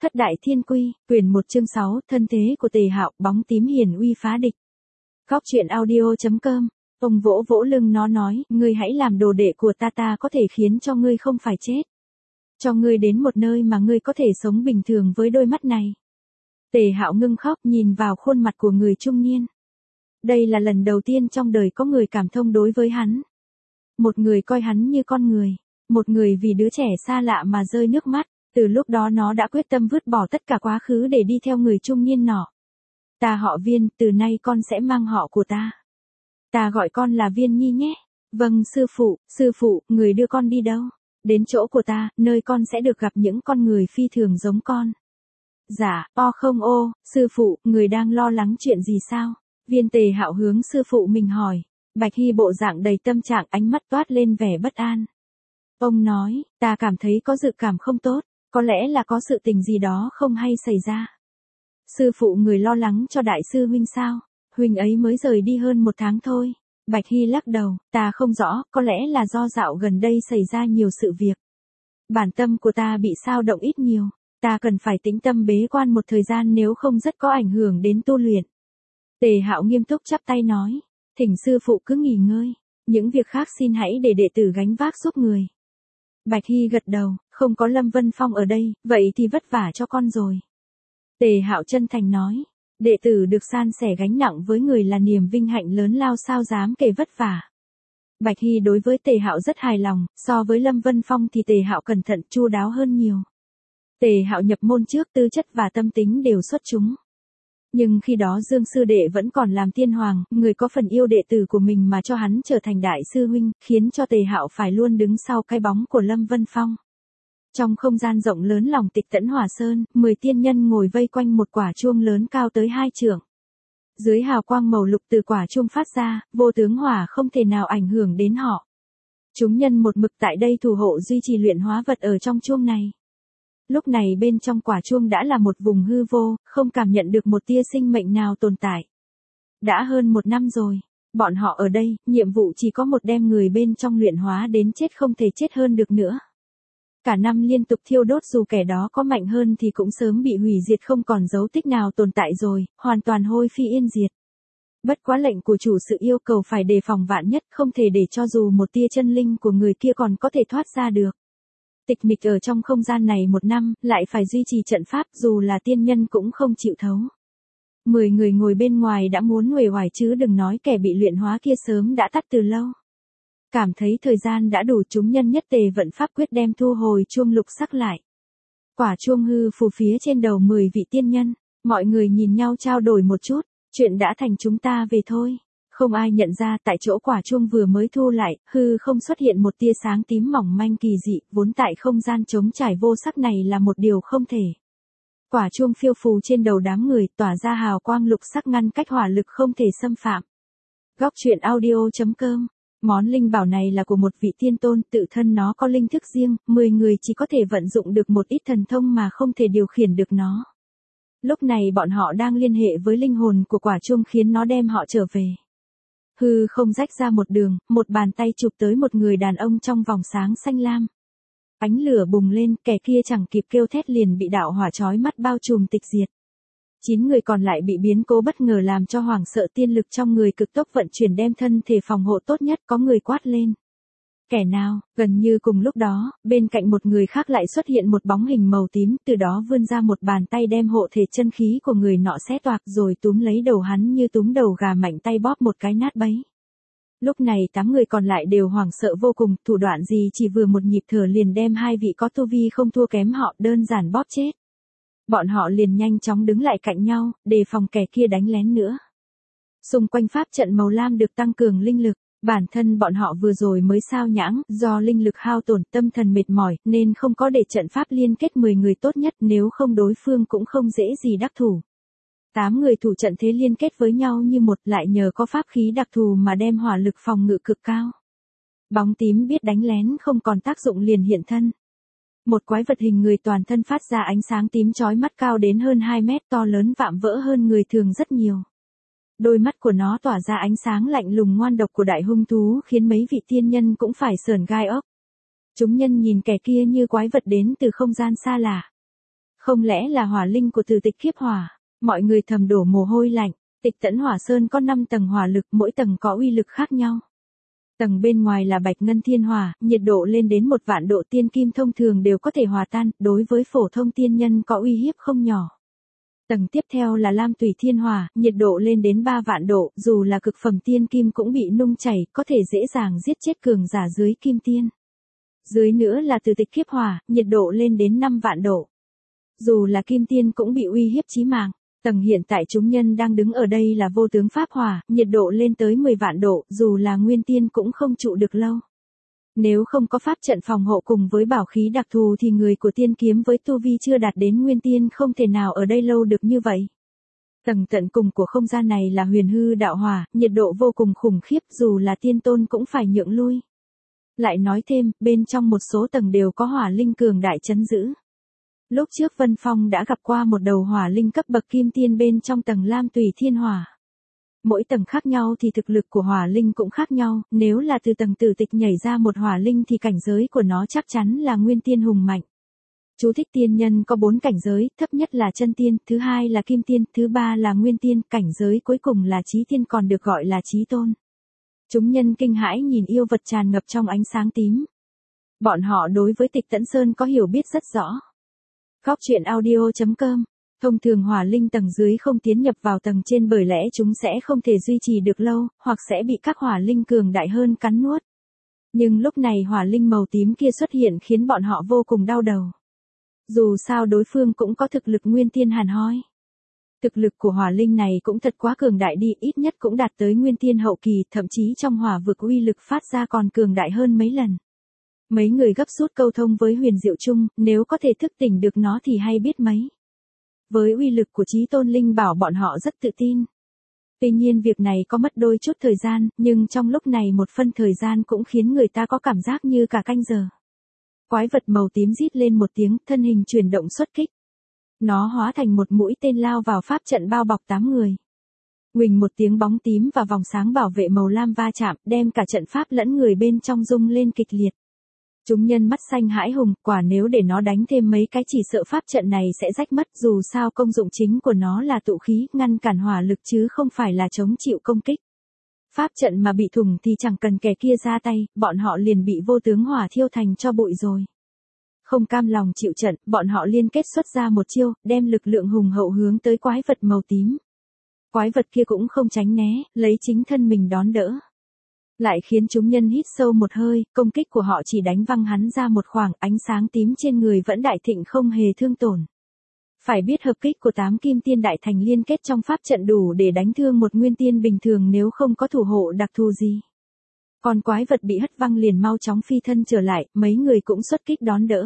Thất đại thiên quy, quyển 1 chương 6, thân thế của Tề Hạo, bóng tím hiển uy phá địch. Góc truyện audio.com. Ông vỗ vỗ lưng nó nói, ngươi hãy làm đồ đệ của ta có thể khiến cho ngươi không phải chết. Cho ngươi đến một nơi mà ngươi có thể sống bình thường với đôi mắt này. Tề Hạo ngưng khóc nhìn vào khuôn mặt của người trung niên. Đây là lần đầu tiên trong đời có người cảm thông đối với hắn. Một người coi hắn như con người. Một người vì đứa trẻ xa lạ mà rơi nước mắt. Từ lúc đó nó đã quyết tâm vứt bỏ tất cả quá khứ để đi theo người trung niên nọ. Ta họ Viên, từ nay con sẽ mang họ của ta. Ta gọi con là Viên Nhi nhé. Vâng sư phụ, người đưa con đi đâu? Đến chỗ của ta, nơi con sẽ được gặp những con người phi thường giống con. Dạ, không ô, sư phụ, người đang lo lắng chuyện gì sao? Viên Tề Hạo hướng sư phụ mình hỏi. Bạch Hy bộ dạng đầy tâm trạng, ánh mắt toát lên vẻ bất an. Ông nói, ta cảm thấy có dự cảm không tốt. Có lẽ là có sự tình gì đó không hay xảy ra. Sư phụ người lo lắng cho đại sư huynh sao? Huynh ấy mới rời đi hơn 1 tháng thôi. Bạch Hy lắc đầu, ta không rõ, có lẽ là do dạo gần đây xảy ra nhiều sự việc. Bản tâm của ta bị xao động ít nhiều. Ta cần phải tĩnh tâm bế quan một thời gian nếu không rất có ảnh hưởng đến tu luyện. Tề Hạo nghiêm túc chắp tay nói, thỉnh sư phụ cứ nghỉ ngơi. Những việc khác xin hãy để đệ tử gánh vác giúp người. Bạch Hy gật đầu, không có Lâm Vân Phong ở đây, vậy thì vất vả cho con rồi. Tề Hạo chân thành nói, đệ tử được san sẻ gánh nặng với người là niềm vinh hạnh lớn lao, sao dám kể vất vả. Bạch Hy đối với Tề Hạo rất hài lòng, so với Lâm Vân Phong thì Tề Hạo cẩn thận chu đáo hơn nhiều. Tề Hạo nhập môn trước tư chất và tâm tính đều xuất chúng. Nhưng khi đó Dương sư đệ vẫn còn làm tiên hoàng, người có phần yêu đệ tử của mình mà cho hắn trở thành đại sư huynh, khiến cho Tề Hạo phải luôn đứng sau cái bóng của Lâm Vân Phong. Trong không gian rộng lớn lòng Tịch Tẫn Hỏa Sơn, 10 tiên nhân ngồi vây quanh một quả chuông lớn cao tới 2 trượng. Dưới hào quang màu lục từ quả chuông phát ra, vô tướng hỏa không thể nào ảnh hưởng đến họ. Chúng nhân một mực tại đây thủ hộ duy trì luyện hóa vật ở trong chuông này. Lúc này bên trong quả chuông đã là một vùng hư vô, không cảm nhận được một tia sinh mệnh nào tồn tại. Đã hơn 1 năm rồi, bọn họ ở đây, nhiệm vụ chỉ có một, đem người bên trong luyện hóa đến chết không thể chết hơn được nữa. Cả năm liên tục thiêu đốt, dù kẻ đó có mạnh hơn thì cũng sớm bị hủy diệt, không còn dấu tích nào tồn tại rồi, hoàn toàn hôi phi yên diệt. Bất quá lệnh của chủ sự yêu cầu phải đề phòng vạn nhất, không thể để cho dù một tia chân linh của người kia còn có thể thoát ra được. Tịch mịch ở trong không gian này 1 năm, lại phải duy trì trận pháp, dù là tiên nhân cũng không chịu thấu. 10 người ngồi bên ngoài đã muốn uể oải chứ đừng nói kẻ bị luyện hóa kia sớm đã tắt từ lâu. Cảm thấy thời gian đã đủ, chúng nhân nhất tề vận pháp quyết đem thu hồi chuông lục sắc lại. Quả chuông hư phù phía trên đầu 10 vị tiên nhân, mọi người nhìn nhau trao đổi một chút, chuyện đã thành, chúng ta về thôi. Không ai nhận ra tại chỗ quả chuông vừa mới thu lại, hư không xuất hiện một tia sáng tím mỏng manh kỳ dị, vốn tại không gian trống trải vô sắc này là một điều không thể. Quả chuông phiêu phù trên đầu đám người, tỏa ra hào quang lục sắc ngăn cách hỏa lực không thể xâm phạm. Góc truyện audio.com. Món linh bảo này là của một vị tiên tôn, tự thân nó có linh thức riêng, 10 người chỉ có thể vận dụng được một ít thần thông mà không thể điều khiển được nó. Lúc này bọn họ đang liên hệ với linh hồn của quả chuông khiến nó đem họ trở về. Hư không rách ra một đường, một bàn tay chụp tới một người đàn ông trong vòng sáng xanh lam. Ánh lửa bùng lên, kẻ kia chẳng kịp kêu thét liền bị đạo hỏa chói mắt bao trùm tịch diệt. 9 người còn lại bị biến cố bất ngờ làm cho hoảng sợ, tiên lực trong người cực tốc vận chuyển đem thân thể phòng hộ tốt nhất, có người quát lên. Kẻ nào? Gần như cùng lúc đó, bên cạnh một người khác lại xuất hiện một bóng hình màu tím, từ đó vươn ra một bàn tay đem hộ thể chân khí của người nọ xé toạc rồi túm lấy đầu hắn như túm đầu gà, mạnh tay bóp một cái nát bấy. Lúc này 8 người còn lại đều hoảng sợ vô cùng, thủ đoạn gì chỉ vừa một nhịp thở liền đem 2 vị có tu vi không thua kém họ đơn giản bóp chết. Bọn họ liền nhanh chóng đứng lại cạnh nhau, đề phòng kẻ kia đánh lén nữa. Xung quanh pháp trận màu lam được tăng cường linh lực, bản thân bọn họ vừa rồi mới sao nhãng, do linh lực hao tổn, tâm thần mệt mỏi, nên không có để trận pháp liên kết 10 người tốt nhất, nếu không đối phương cũng không dễ gì đắc thủ. 8 người thủ trận thế liên kết với nhau như một, lại nhờ có pháp khí đặc thù mà đem hỏa lực phòng ngự cực cao. Bóng tím biết đánh lén không còn tác dụng liền hiện thân. Một quái vật hình người toàn thân phát ra ánh sáng tím chói mắt, cao đến hơn 2 mét, to lớn vạm vỡ hơn người thường rất nhiều. Đôi mắt của nó tỏa ra ánh sáng lạnh lùng ngoan độc của đại hung thú, khiến mấy vị tiên nhân cũng phải sởn gai ốc. Chúng nhân nhìn kẻ kia như quái vật đến từ không gian xa lạ. Không lẽ là hỏa linh của Từ Tịch Kiếp Hỏa? Mọi người thầm đổ mồ hôi lạnh. Tịch Tẫn Hỏa Sơn có 5 tầng hỏa lực, mỗi tầng có uy lực khác nhau. Tầng bên ngoài là Bạch Ngân Thiên Hỏa, nhiệt độ lên đến 1 vạn độ, tiên kim thông thường đều có thể hòa tan, đối với phổ thông tiên nhân có uy hiếp không nhỏ. Tầng tiếp theo là Lam Tùy Thiên Hỏa, nhiệt độ lên đến 3 vạn độ, dù là cực phẩm tiên kim cũng bị nung chảy, có thể dễ dàng giết chết cường giả dưới kim tiên. Dưới nữa là Từ Tịch Kiếp Hỏa, nhiệt độ lên đến 5 vạn độ. Dù là kim tiên cũng bị uy hiếp chí mạng. Tầng hiện tại chúng nhân đang đứng ở đây là Vô Tướng Pháp Hỏa, nhiệt độ lên tới 10 vạn độ, dù là nguyên tiên cũng không trụ được lâu. Nếu không có pháp trận phòng hộ cùng với bảo khí đặc thù thì người của tiên kiếm với tu vi chưa đạt đến nguyên tiên không thể nào ở đây lâu được như vậy. Tầng tận cùng của không gian này là Huyền Hư Đạo Hỏa, nhiệt độ vô cùng khủng khiếp, dù là tiên tôn cũng phải nhượng lui. Lại nói thêm, bên trong một số tầng đều có hỏa linh cường đại trấn giữ. Lúc trước Vân Phong đã gặp qua một đầu hỏa linh cấp bậc kim tiên bên trong tầng Lam Tùy Thiên Hỏa. Mỗi tầng khác nhau thì thực lực của hỏa linh cũng khác nhau, nếu là từ tầng Tử Tịch nhảy ra một hỏa linh thì cảnh giới của nó chắc chắn là nguyên tiên hùng mạnh. Chú thích: tiên nhân có 4 cảnh giới, thấp nhất là chân tiên, thứ hai là kim tiên, thứ ba là nguyên tiên, cảnh giới cuối cùng là chí tiên còn được gọi là chí tôn. Chúng nhân kinh hãi nhìn yêu vật tràn ngập trong ánh sáng tím. Bọn họ đối với Tịch Tẫn Sơn có hiểu biết rất rõ. Góc truyện audio.com. Thông thường hỏa linh tầng dưới không tiến nhập vào tầng trên bởi lẽ chúng sẽ không thể duy trì được lâu, hoặc sẽ bị các hỏa linh cường đại hơn cắn nuốt. Nhưng lúc này hỏa linh màu tím kia xuất hiện khiến bọn họ vô cùng đau đầu. Dù sao đối phương cũng có thực lực nguyên tiên hàn hoi. Thực lực của hỏa linh này cũng thật quá cường đại đi, ít nhất cũng đạt tới nguyên tiên hậu kỳ, thậm chí trong hỏa vực uy lực phát ra còn cường đại hơn mấy lần. Mấy người gấp rút câu thông với Huyền Diệu Trung, nếu có thể thức tỉnh được nó thì hay biết mấy. Với uy lực của Chí Tôn Linh Bảo bọn họ rất tự tin. Tuy nhiên việc này có mất đôi chút thời gian, nhưng trong lúc này một phân thời gian cũng khiến người ta có cảm giác như cả canh giờ. Quái vật màu tím rít lên một tiếng, thân hình chuyển động xuất kích. Nó hóa thành một mũi tên lao vào pháp trận bao bọc 8 người. Huỳnh một tiếng, bóng tím và vòng sáng bảo vệ màu lam va chạm, đem cả trận pháp lẫn người bên trong rung lên kịch liệt. Chúng nhân mắt xanh hãi hùng, quả nếu để nó đánh thêm mấy cái chỉ sợ pháp trận này sẽ rách mất, dù sao công dụng chính của nó là tụ khí, ngăn cản hỏa lực chứ không phải là chống chịu công kích. Pháp trận mà bị thủng thì chẳng cần kẻ kia ra tay, bọn họ liền bị vô tướng hỏa thiêu thành cho bụi rồi. Không cam lòng chịu trận, bọn họ liên kết xuất ra một chiêu, đem lực lượng hùng hậu hướng tới quái vật màu tím. Quái vật kia cũng không tránh né, lấy chính thân mình đón đỡ. Lại khiến chúng nhân hít sâu một hơi, công kích của họ chỉ đánh văng hắn ra một khoảng, ánh sáng tím trên người vẫn đại thịnh không hề thương tổn. Phải biết hợp kích của 8 kim tiên đại thành liên kết trong pháp trận đủ để đánh thương một nguyên tiên bình thường nếu không có thủ hộ đặc thù gì. Còn quái vật bị hất văng liền mau chóng phi thân trở lại, mấy người cũng xuất kích đón đỡ.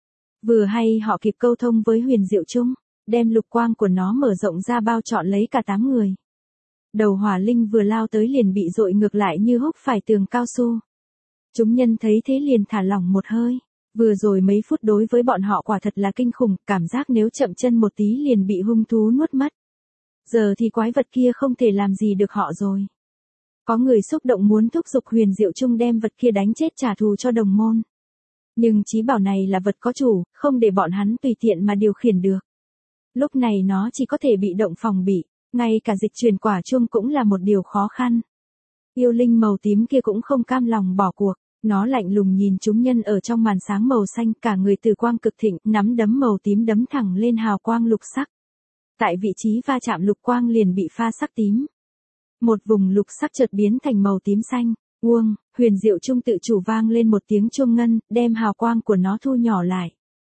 Vừa hay họ kịp câu thông với Huyền Diệu Trung, đem lục quang của nó mở rộng ra bao trọn lấy cả 8 người. Đầu hỏa linh vừa lao tới liền bị dội ngược lại như húc phải tường cao su. Chúng nhân thấy thế liền thả lỏng một hơi. Vừa rồi mấy phút đối với bọn họ quả thật là kinh khủng, cảm giác nếu chậm chân một tí liền bị hung thú nuốt mất. Giờ thì quái vật kia không thể làm gì được họ rồi. Có người xúc động muốn thúc giục Huyền Diệu Trung đem vật kia đánh chết trả thù cho đồng môn. Nhưng chí bảo này là vật có chủ, không để bọn hắn tùy tiện mà điều khiển được. Lúc này nó chỉ có thể bị động phòng bị, ngay cả dịch chuyển quả chuông cũng là một điều khó khăn. Yêu linh màu tím kia cũng không cam lòng bỏ cuộc, nó lạnh lùng nhìn chúng nhân ở trong màn sáng màu xanh, cả người từ quang cực thịnh, nắm đấm màu tím đấm thẳng lên hào quang lục sắc. Tại vị trí va chạm lục quang liền bị pha sắc tím. Một vùng lục sắc chợt biến thành màu tím xanh. Uông, Huyền Diệu Trung tự chủ vang lên một tiếng chuông ngân, đem hào quang của nó thu nhỏ lại.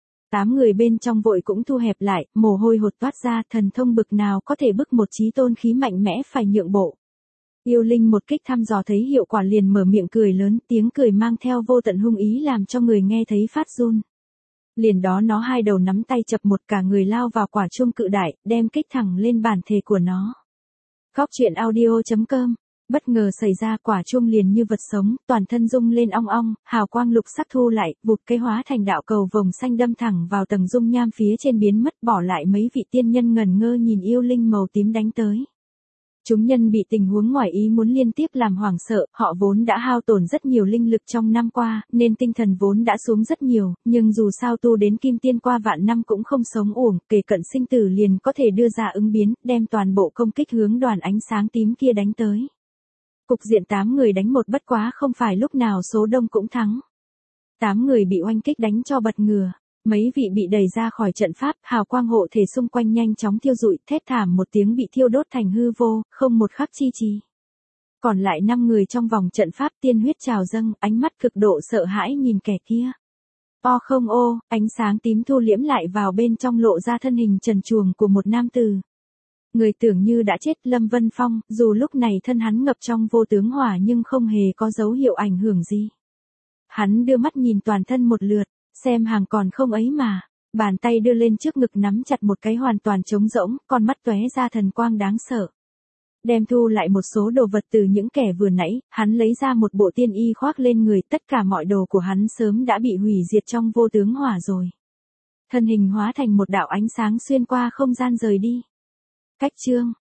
8 người bên trong vội cũng thu hẹp lại, mồ hôi hột toát ra, thần thông bực nào có thể bức một chí tôn khí mạnh mẽ phải nhượng bộ. Yêu linh một kích thăm dò thấy hiệu quả liền mở miệng cười lớn, tiếng cười mang theo vô tận hung ý làm cho người nghe thấy phát run. Liền đó nó hai đầu nắm tay chập một, cả người lao vào quả chuông cự đại, đem kích thẳng lên bản thể của nó. Góc truyện audio.com. Bất ngờ xảy ra, quả chuông liền như vật sống, toàn thân rung lên ong ong, hào quang lục sắc thu lại, vụt cái hóa thành đạo cầu vồng xanh đâm thẳng vào tầng dung nham phía trên biến mất, bỏ lại mấy vị tiên nhân ngẩn ngơ nhìn yêu linh màu tím đánh tới. Chúng nhân bị tình huống ngoài ý muốn liên tiếp làm hoảng sợ, họ vốn đã hao tổn rất nhiều linh lực trong năm qua, nên tinh thần vốn đã xuống rất nhiều, nhưng dù sao tu đến kim tiên qua vạn năm cũng không sống uổng, kể cận sinh tử liền có thể đưa ra ứng biến, đem toàn bộ công kích hướng đoàn ánh sáng tím kia đánh tới. Cục diện 8 người đánh một bất quá không phải lúc nào số đông cũng thắng. 8 người bị oanh kích đánh cho bật ngửa. Mấy vị bị đẩy ra khỏi trận pháp, hào quang hộ thể xung quanh nhanh chóng thiêu rụi, thét thảm một tiếng bị thiêu đốt thành hư vô, không một khắc chi trì. Còn lại 5 người trong vòng trận pháp tiên huyết trào dâng, ánh mắt cực độ sợ hãi nhìn kẻ kia. O không ô, ánh sáng tím thu liễm lại vào bên trong lộ ra thân hình trần truồng của một nam tử. Người tưởng như đã chết Lâm Vân Phong, dù lúc này thân hắn ngập trong vô tướng hỏa nhưng không hề có dấu hiệu ảnh hưởng gì. Hắn đưa mắt nhìn toàn thân một lượt. Xem hàng còn không ấy mà. Bàn tay đưa lên trước ngực nắm chặt một cái hoàn toàn trống rỗng, con mắt tóe ra thần quang đáng sợ. Đem thu lại một số đồ vật từ những kẻ vừa nãy, hắn lấy ra một bộ tiên y khoác lên người, tất cả mọi đồ của hắn sớm đã bị hủy diệt trong vô tướng hỏa rồi. Thân hình hóa thành một đạo ánh sáng xuyên qua không gian rời đi. Cách chương